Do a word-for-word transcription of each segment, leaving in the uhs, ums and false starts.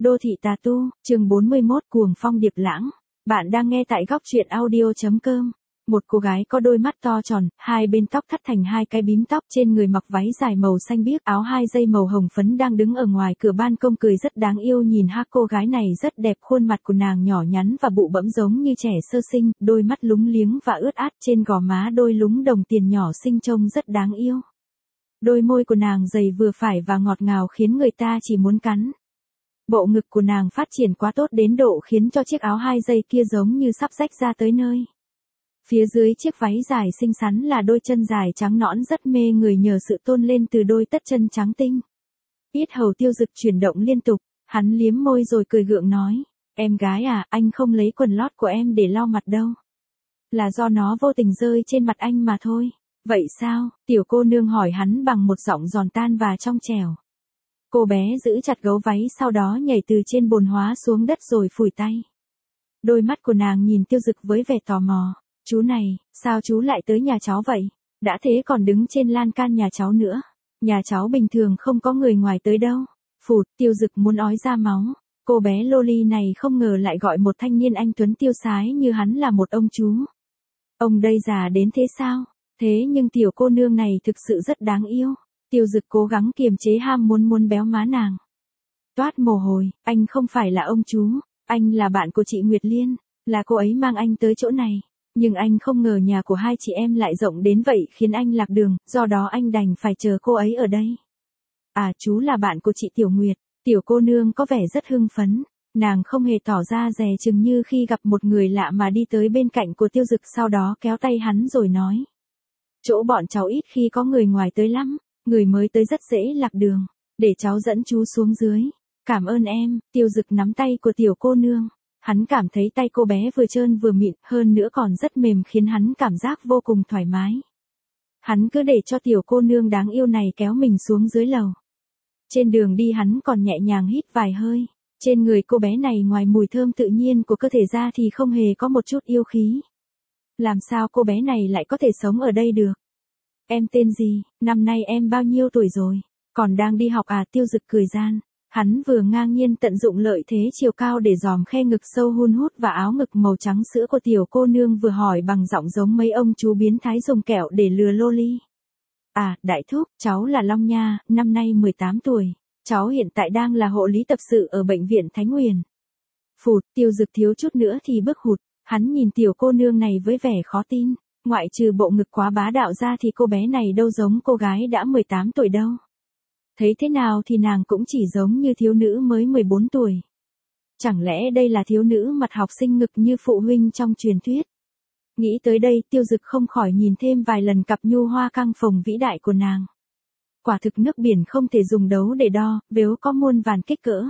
Đô thị tà tu, chương bốn mươi mốt cuồng phong điệp lãng. Bạn đang nghe tại góc truyện audio.com. Một cô gái có đôi mắt to tròn, hai bên tóc thắt thành hai cái bím tóc, trên người mặc váy dài màu xanh biếc, áo hai dây màu hồng phấn, đang đứng ở ngoài cửa ban công cười rất đáng yêu. Nhìn ha, cô gái này rất đẹp, khuôn mặt của nàng nhỏ nhắn và bụ bẫm giống như trẻ sơ sinh, đôi mắt lúng liếng và ướt át, trên gò má đôi lúng đồng tiền nhỏ xinh trông rất đáng yêu. Đôi môi của nàng dày vừa phải và ngọt ngào khiến người ta chỉ muốn cắn. Bộ ngực của nàng phát triển quá tốt đến độ khiến cho chiếc áo hai dây kia giống như sắp rách ra tới nơi. Phía dưới chiếc váy dài xinh xắn là đôi chân dài trắng nõn rất mê người nhờ sự tôn lên từ đôi tất chân trắng tinh. Yết hầu Tiêu Dực chuyển động liên tục, hắn liếm môi rồi cười gượng nói, em gái à, anh không lấy quần lót của em để lau mặt đâu. Là do nó vô tình rơi trên mặt anh mà thôi. Vậy sao? Tiểu cô nương hỏi hắn bằng một giọng giòn tan và trong trẻo. Cô bé giữ chặt gấu váy, sau đó nhảy từ trên bồn hóa xuống đất rồi phủi tay. Đôi mắt của nàng nhìn Tiêu Dực với vẻ tò mò. Chú này, sao chú lại tới nhà cháu vậy? Đã thế còn đứng trên lan can nhà cháu nữa. Nhà cháu bình thường không có người ngoài tới đâu. Phụt, Tiêu Dực muốn ói ra máu. Cô bé loli này không ngờ lại gọi một thanh niên anh tuấn tiêu sái như hắn là một ông chú. Ông đây già đến thế sao? Thế nhưng tiểu cô nương này thực sự rất đáng yêu. Tiêu Dực cố gắng kiềm chế ham muốn muốn béo má nàng. Toát mồ hôi, anh không phải là ông chú, anh là bạn của chị Nguyệt Liên, là cô ấy mang anh tới chỗ này. Nhưng anh không ngờ nhà của hai chị em lại rộng đến vậy khiến anh lạc đường, do đó anh đành phải chờ cô ấy ở đây. À, chú là bạn của chị Tiểu Nguyệt. Tiểu cô nương có vẻ rất hưng phấn, nàng không hề tỏ ra dè chừng như khi gặp một người lạ mà đi tới bên cạnh của Tiêu Dực, sau đó kéo tay hắn rồi nói. Chỗ bọn cháu ít khi có người ngoài tới lắm, người mới tới rất dễ lạc đường, để cháu dẫn chú xuống dưới. Cảm ơn em. Tiêu Dực nắm tay của tiểu cô nương. Hắn cảm thấy tay cô bé vừa trơn vừa mịn, hơn nữa còn rất mềm khiến hắn cảm giác vô cùng thoải mái. Hắn cứ để cho tiểu cô nương đáng yêu này kéo mình xuống dưới lầu. Trên đường đi hắn còn nhẹ nhàng hít vài hơi. Trên người cô bé này ngoài mùi thơm tự nhiên của cơ thể ra thì không hề có một chút yêu khí. Làm sao cô bé này lại có thể sống ở đây được? Em tên gì? Năm nay em bao nhiêu tuổi rồi? Còn đang đi học à? Tiêu Dực cười gian. Hắn vừa ngang nhiên tận dụng lợi thế chiều cao để dòm khe ngực sâu hun hút và áo ngực màu trắng sữa của tiểu cô nương, vừa hỏi bằng giọng giống mấy ông chú biến thái dùng kẹo để lừa loli. À, đại thúc, cháu là Long Nha, năm nay mười tám tuổi. Cháu hiện tại đang là hộ lý tập sự ở bệnh viện Thánh Nguyền. Phụt, Tiêu Dực thiếu chút nữa thì bước hụt. Hắn nhìn tiểu cô nương này với vẻ khó tin. Ngoại trừ bộ ngực quá bá đạo ra thì cô bé này đâu giống cô gái đã mười tám tuổi đâu. Thấy thế nào thì nàng cũng chỉ giống như thiếu nữ mới mười bốn tuổi. Chẳng lẽ đây là thiếu nữ mặt học sinh ngực như phụ huynh trong truyền thuyết? Nghĩ tới đây, Tiêu Dực không khỏi nhìn thêm vài lần cặp nhu hoa căng phồng vĩ đại của nàng. Quả thực nước biển không thể dùng đấu để đo, vếu có muôn vàn kích cỡ.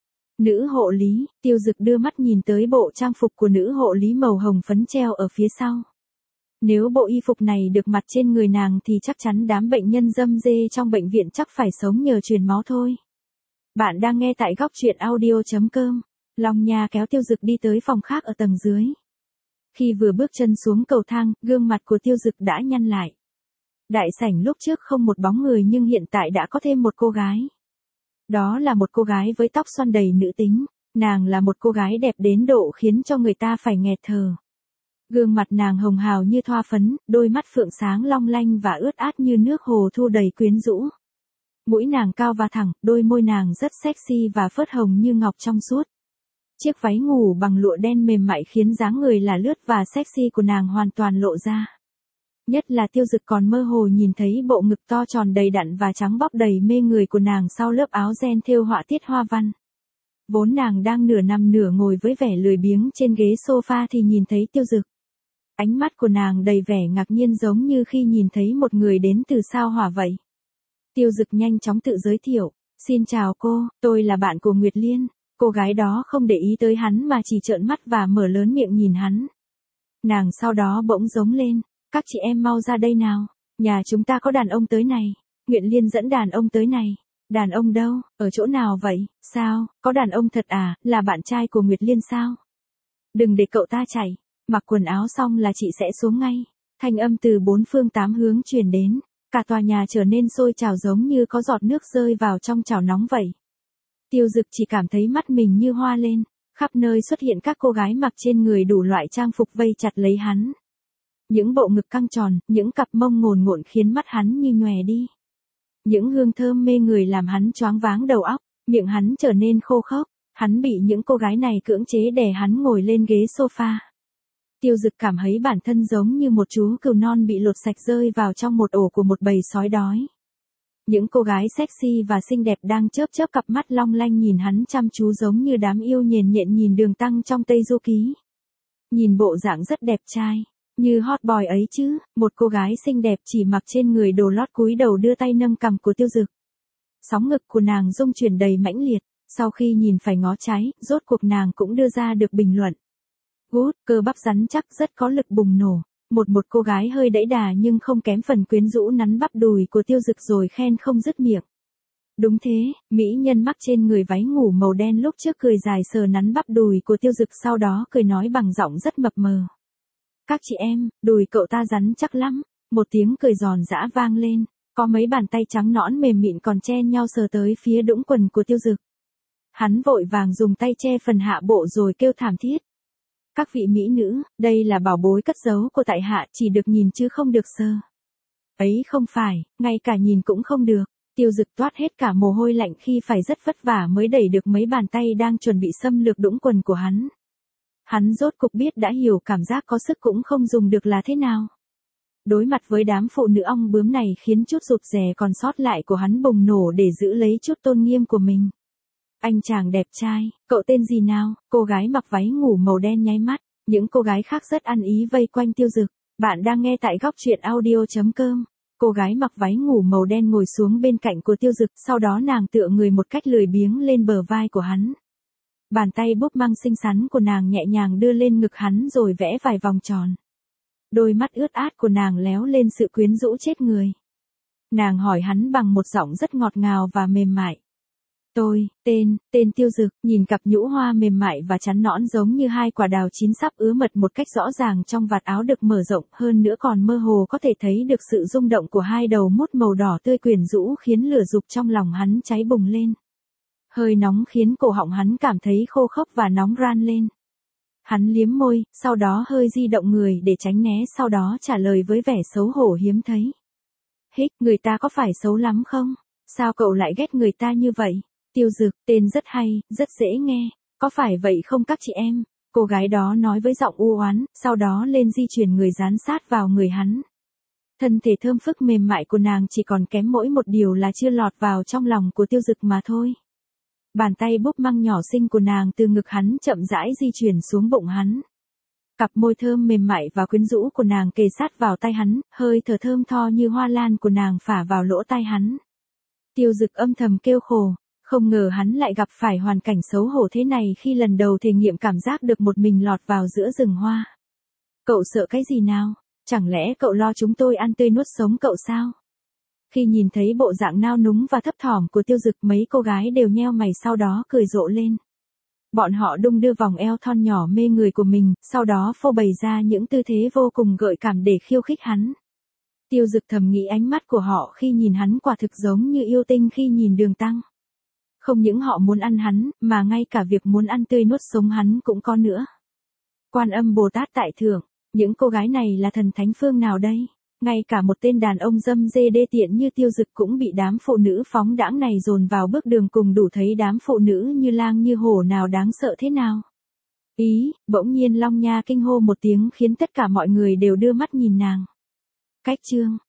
Nữ hộ lý. Tiêu Dực đưa mắt nhìn tới bộ trang phục của nữ hộ lý màu hồng phấn treo ở phía sau. Nếu bộ y phục này được mặc trên người nàng thì chắc chắn đám bệnh nhân dâm dê trong bệnh viện chắc phải sống nhờ truyền máu thôi. Bạn đang nghe tại góc truyện audio.com. Long Nha kéo Tiêu Dực đi tới phòng khác ở tầng dưới. Khi vừa bước chân xuống cầu thang, gương mặt của Tiêu Dực đã nhăn lại. Đại sảnh lúc trước không một bóng người nhưng hiện tại đã có thêm một cô gái. Đó là một cô gái với tóc xoăn đầy nữ tính. Nàng là một cô gái đẹp đến độ khiến cho người ta phải nghẹt thở. Gương mặt nàng hồng hào như thoa phấn, đôi mắt phượng sáng long lanh và ướt át như nước hồ thu đầy quyến rũ. Mũi nàng cao và thẳng, đôi môi nàng rất sexy và phớt hồng như ngọc trong suốt. Chiếc váy ngủ bằng lụa đen mềm mại khiến dáng người là lướt và sexy của nàng hoàn toàn lộ ra. Nhất là Tiêu Dực còn mơ hồ nhìn thấy bộ ngực to tròn đầy đặn và trắng bóc đầy mê người của nàng sau lớp áo ren thêu họa tiết hoa văn. Vốn nàng đang nửa nằm nửa ngồi với vẻ lười biếng trên ghế sofa thì nhìn thấy Tiêu Dực. Ánh mắt của nàng đầy vẻ ngạc nhiên giống như khi nhìn thấy một người đến từ sao hỏa vậy. Tiêu Dực nhanh chóng tự giới thiệu. Xin chào cô, tôi là bạn của Nguyệt Liên. Cô gái đó không để ý tới hắn mà chỉ trợn mắt và mở lớn miệng nhìn hắn. Nàng sau đó bỗng giống lên. Các chị em mau ra đây nào. Nhà chúng ta có đàn ông tới này. Nguyệt Liên dẫn đàn ông tới này. Đàn ông đâu? Ở chỗ nào vậy? Sao? Có đàn ông thật à? Là bạn trai của Nguyệt Liên sao? Đừng để cậu ta chạy. Mặc quần áo xong là chị sẽ xuống ngay. Thanh âm từ bốn phương tám hướng truyền đến. Cả tòa nhà trở nên sôi trào giống như có giọt nước rơi vào trong chảo nóng vậy. Tiêu Dực chỉ cảm thấy mắt mình như hoa lên, khắp nơi xuất hiện các cô gái mặc trên người đủ loại trang phục vây chặt lấy hắn. Những bộ ngực căng tròn, những cặp mông ngồn ngộn khiến mắt hắn như nhòe đi. Những hương thơm mê người làm hắn choáng váng đầu óc, miệng hắn trở nên khô khốc, hắn bị những cô gái này cưỡng chế đè hắn ngồi lên ghế sofa. Tiêu Dực cảm thấy bản thân giống như một chú cừu non bị lột sạch rơi vào trong một ổ của một bầy sói đói. Những cô gái sexy và xinh đẹp đang chớp chớp cặp mắt long lanh nhìn hắn chăm chú giống như đám yêu nhền nhện nhìn Đường Tăng trong Tây Du Ký. Nhìn bộ dạng rất đẹp trai, như hot boy ấy chứ, một cô gái xinh đẹp chỉ mặc trên người đồ lót cúi đầu đưa tay nâng cằm của Tiêu Dực. Sóng ngực của nàng rung chuyển đầy mãnh liệt, sau khi nhìn phải ngó trái, rốt cuộc nàng cũng đưa ra được bình luận. Good, cơ bắp rắn chắc rất có lực bùng nổ. Một một cô gái hơi đẫy đà nhưng không kém phần quyến rũ nắn bắp đùi của Tiêu Dực rồi khen không dứt miệng. Đúng thế, mỹ nhân mắc trên người váy ngủ màu đen lúc trước cười dài sờ nắn bắp đùi của Tiêu Dực sau đó cười nói bằng giọng rất mập mờ. Các chị em, đùi cậu ta rắn chắc lắm, một tiếng cười giòn giã vang lên, có mấy bàn tay trắng nõn mềm mịn còn chen nhau sờ tới phía đũng quần của Tiêu Dực. Hắn vội vàng dùng tay che phần hạ bộ rồi kêu thảm thiết. Các vị mỹ nữ, đây là bảo bối cất giấu của tại hạ chỉ được nhìn chứ không được sờ. Ấy không phải, ngay cả nhìn cũng không được. Tiêu Dực toát hết cả mồ hôi lạnh khi phải rất vất vả mới đẩy được mấy bàn tay đang chuẩn bị xâm lược đũng quần của hắn. Hắn rốt cục biết đã hiểu cảm giác có sức cũng không dùng được là thế nào. Đối mặt với đám phụ nữ ong bướm này khiến chút rụt rè còn sót lại của hắn bùng nổ để giữ lấy chút tôn nghiêm của mình. Anh chàng đẹp trai, cậu tên gì nào? Cô gái mặc váy ngủ màu đen nháy mắt, những cô gái khác rất ăn ý vây quanh Tiêu Dực. Bạn đang nghe tại góc truyện audio chấm com. Cô gái mặc váy ngủ màu đen ngồi xuống bên cạnh của Tiêu Dực, sau đó nàng tựa người một cách lười biếng lên bờ vai của hắn. Bàn tay búp măng xinh xắn của nàng nhẹ nhàng đưa lên ngực hắn rồi vẽ vài vòng tròn. Đôi mắt ướt át của nàng léo lên sự quyến rũ chết người. Nàng hỏi hắn bằng một giọng rất ngọt ngào và mềm mại. Tôi, tên, tên Tiêu Dực, nhìn cặp nhũ hoa mềm mại và chắn nõn giống như hai quả đào chín sắp ứa mật một cách rõ ràng trong vạt áo được mở rộng, hơn nữa còn mơ hồ có thể thấy được sự rung động của hai đầu mút màu đỏ tươi quyến rũ khiến lửa dục trong lòng hắn cháy bùng lên. Hơi nóng khiến cổ họng hắn cảm thấy khô khốc và nóng ran lên. Hắn liếm môi, sau đó hơi di động người để tránh né, sau đó trả lời với vẻ xấu hổ hiếm thấy. Hích, người ta có phải xấu lắm không? Sao cậu lại ghét người ta như vậy? Tiêu Dực, tên rất hay, rất dễ nghe, có phải vậy không các chị em? Cô gái đó nói với giọng u oán, sau đó lên di chuyển người dán sát vào người hắn. Thân thể thơm phức mềm mại của nàng chỉ còn kém mỗi một điều là chưa lọt vào trong lòng của Tiêu Dực mà thôi. Bàn tay búp măng nhỏ xinh của nàng từ ngực hắn chậm rãi di chuyển xuống bụng hắn. Cặp môi thơm mềm mại và quyến rũ của nàng kề sát vào tay hắn, hơi thở thơm tho như hoa lan của nàng phả vào lỗ tai hắn. Tiêu Dực âm thầm kêu khổ, không ngờ hắn lại gặp phải hoàn cảnh xấu hổ thế này khi lần đầu thể nghiệm cảm giác được một mình lọt vào giữa rừng hoa. Cậu sợ cái gì nào? Chẳng lẽ cậu lo chúng tôi ăn tươi nuốt sống cậu sao? Khi nhìn thấy bộ dạng nao núng và thấp thỏm của Tiêu Dực, mấy cô gái đều nheo mày sau đó cười rộ lên. Bọn họ đung đưa vòng eo thon nhỏ mê người của mình, sau đó phô bày ra những tư thế vô cùng gợi cảm để khiêu khích hắn. Tiêu Dực thầm nghĩ ánh mắt của họ khi nhìn hắn quả thực giống như yêu tinh khi nhìn Đường Tăng. Không những họ muốn ăn hắn, mà ngay cả việc muốn ăn tươi nuốt sống hắn cũng có nữa. Quan Âm Bồ Tát tại thượng, những cô gái này là thần thánh phương nào đây? Ngay cả một tên đàn ông dâm dê đê tiện như Tiêu Dực cũng bị đám phụ nữ phóng đãng này dồn vào bước đường cùng, đủ thấy đám phụ nữ như lang như hổ nào đáng sợ thế nào. Ý, bỗng nhiên Long Nha kinh hô một tiếng khiến tất cả mọi người đều đưa mắt nhìn nàng. Cách chương